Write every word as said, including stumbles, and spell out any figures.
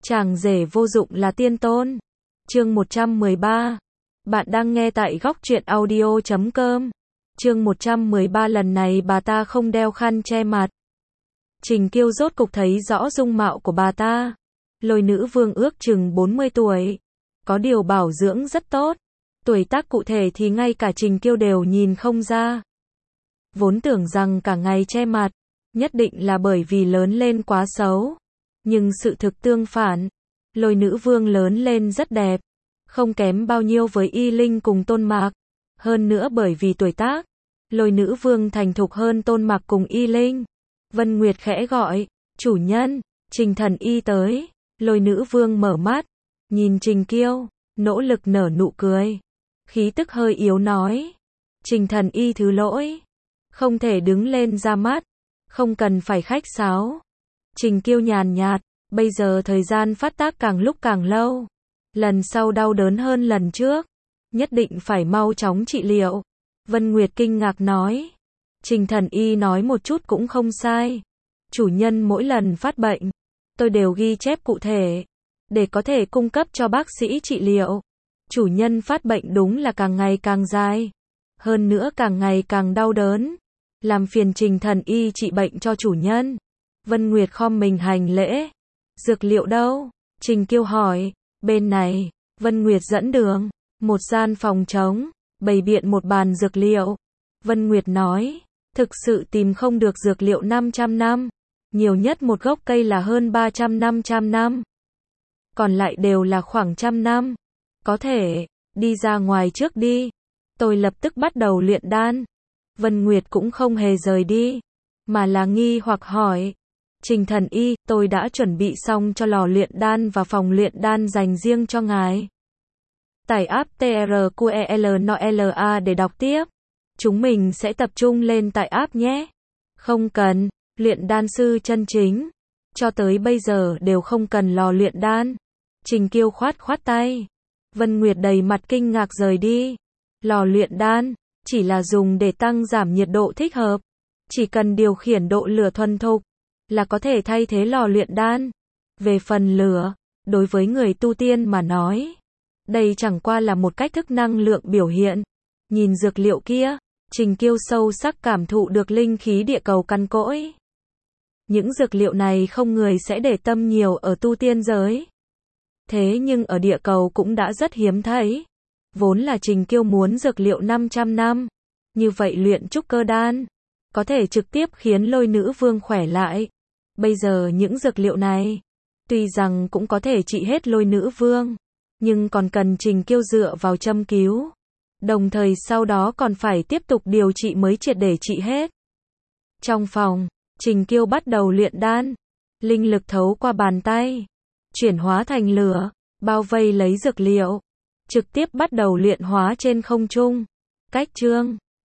Chàng rể vô dụng là tiên tôn. Chương một trăm mười ba. Bạn đang nghe tại góc truyện audio chấm com. Chương một trăm mười ba lần này bà ta không đeo khăn che mặt. Trình Kiêu rốt cục thấy rõ dung mạo của bà ta. Lôi nữ vương ước chừng bốn mươi tuổi. Có điều bảo dưỡng rất tốt. Tuổi tác cụ thể thì ngay cả Trình Kiêu đều nhìn không ra. Vốn tưởng rằng cả ngày che mặt, nhất định là bởi vì lớn lên quá xấu. Nhưng sự thực tương phản, lôi nữ vương lớn lên rất đẹp, không kém bao nhiêu với Y Linh cùng Tôn Mạc. Hơn nữa bởi vì tuổi tác, lôi nữ vương thành thục hơn Tôn Mạc cùng Y Linh. Vân Nguyệt khẽ gọi, chủ nhân, Trình Thần Y tới. Lôi nữ vương mở mắt, nhìn Trình Kiêu, nỗ lực nở nụ cười. Khí tức hơi yếu nói, Trình Thần Y thứ lỗi, không thể đứng lên ra mắt, không cần phải khách sáo. Trình Kiêu nhàn nhạt, bây giờ thời gian phát tác càng lúc càng lâu. Lần sau đau đớn hơn lần trước, nhất định phải mau chóng trị liệu. Vân Nguyệt kinh ngạc nói, Trình Thần Y nói một chút cũng không sai. Chủ nhân mỗi lần phát bệnh, tôi đều ghi chép cụ thể, để có thể cung cấp cho bác sĩ trị liệu. Chủ nhân phát bệnh đúng là càng ngày càng dài, hơn nữa càng ngày càng đau đớn. Làm phiền Trình Thần Y trị bệnh cho chủ nhân. Vân Nguyệt khom mình hành lễ. Dược liệu đâu? Trình Kiêu hỏi. Bên này, Vân Nguyệt dẫn đường. Một gian phòng trống, bày biện một bàn dược liệu. Vân Nguyệt nói, thực sự tìm không được dược liệu năm trăm năm. Nhiều nhất một gốc cây là hơn ba trăm năm trăm năm. Còn lại đều là khoảng trăm năm. Có thể, đi ra ngoài trước đi. Tôi lập tức bắt đầu luyện đan. Vân Nguyệt cũng không hề rời đi, mà là nghi hoặc hỏi. Trình Thần Y, tôi đã chuẩn bị xong cho lò luyện đan và phòng luyện đan dành riêng cho ngài. Tải app tê rờ quy e lờ en o lờ a để đọc tiếp. Chúng mình sẽ tập trung lên tại app nhé. Không cần, luyện đan sư chân chính. Cho tới bây giờ đều không cần lò luyện đan. Trình Kiêu khoát khoát tay. Vân Nguyệt đầy mặt kinh ngạc rời đi. Lò luyện đan chỉ là dùng để tăng giảm nhiệt độ thích hợp. Chỉ cần điều khiển độ lửa thuần thục là có thể thay thế lò luyện đan. Về phần lửa, đối với người tu tiên mà nói, đây chẳng qua là một cách thức năng lượng biểu hiện. Nhìn dược liệu kia, Trình Kiêu sâu sắc cảm thụ được linh khí địa cầu cằn cỗi. Những dược liệu này không người sẽ để tâm nhiều ở tu tiên giới. Thế nhưng ở địa cầu cũng đã rất hiếm thấy. Vốn là Trình Kiêu muốn dược liệu năm trăm năm. Như vậy luyện trúc cơ đan có thể trực tiếp khiến lôi nữ vương khỏe lại. Bây giờ những dược liệu này, tuy rằng cũng có thể trị hết lôi nữ vương, nhưng còn cần Trình Kiêu dựa vào châm cứu. Đồng thời sau đó còn phải tiếp tục điều trị mới triệt để trị hết. Trong phòng, Trình Kiêu bắt đầu luyện đan. Linh lực thấu qua bàn tay, chuyển hóa thành lửa, bao vây lấy dược liệu. Trực tiếp bắt đầu luyện hóa trên không trung. Cách chương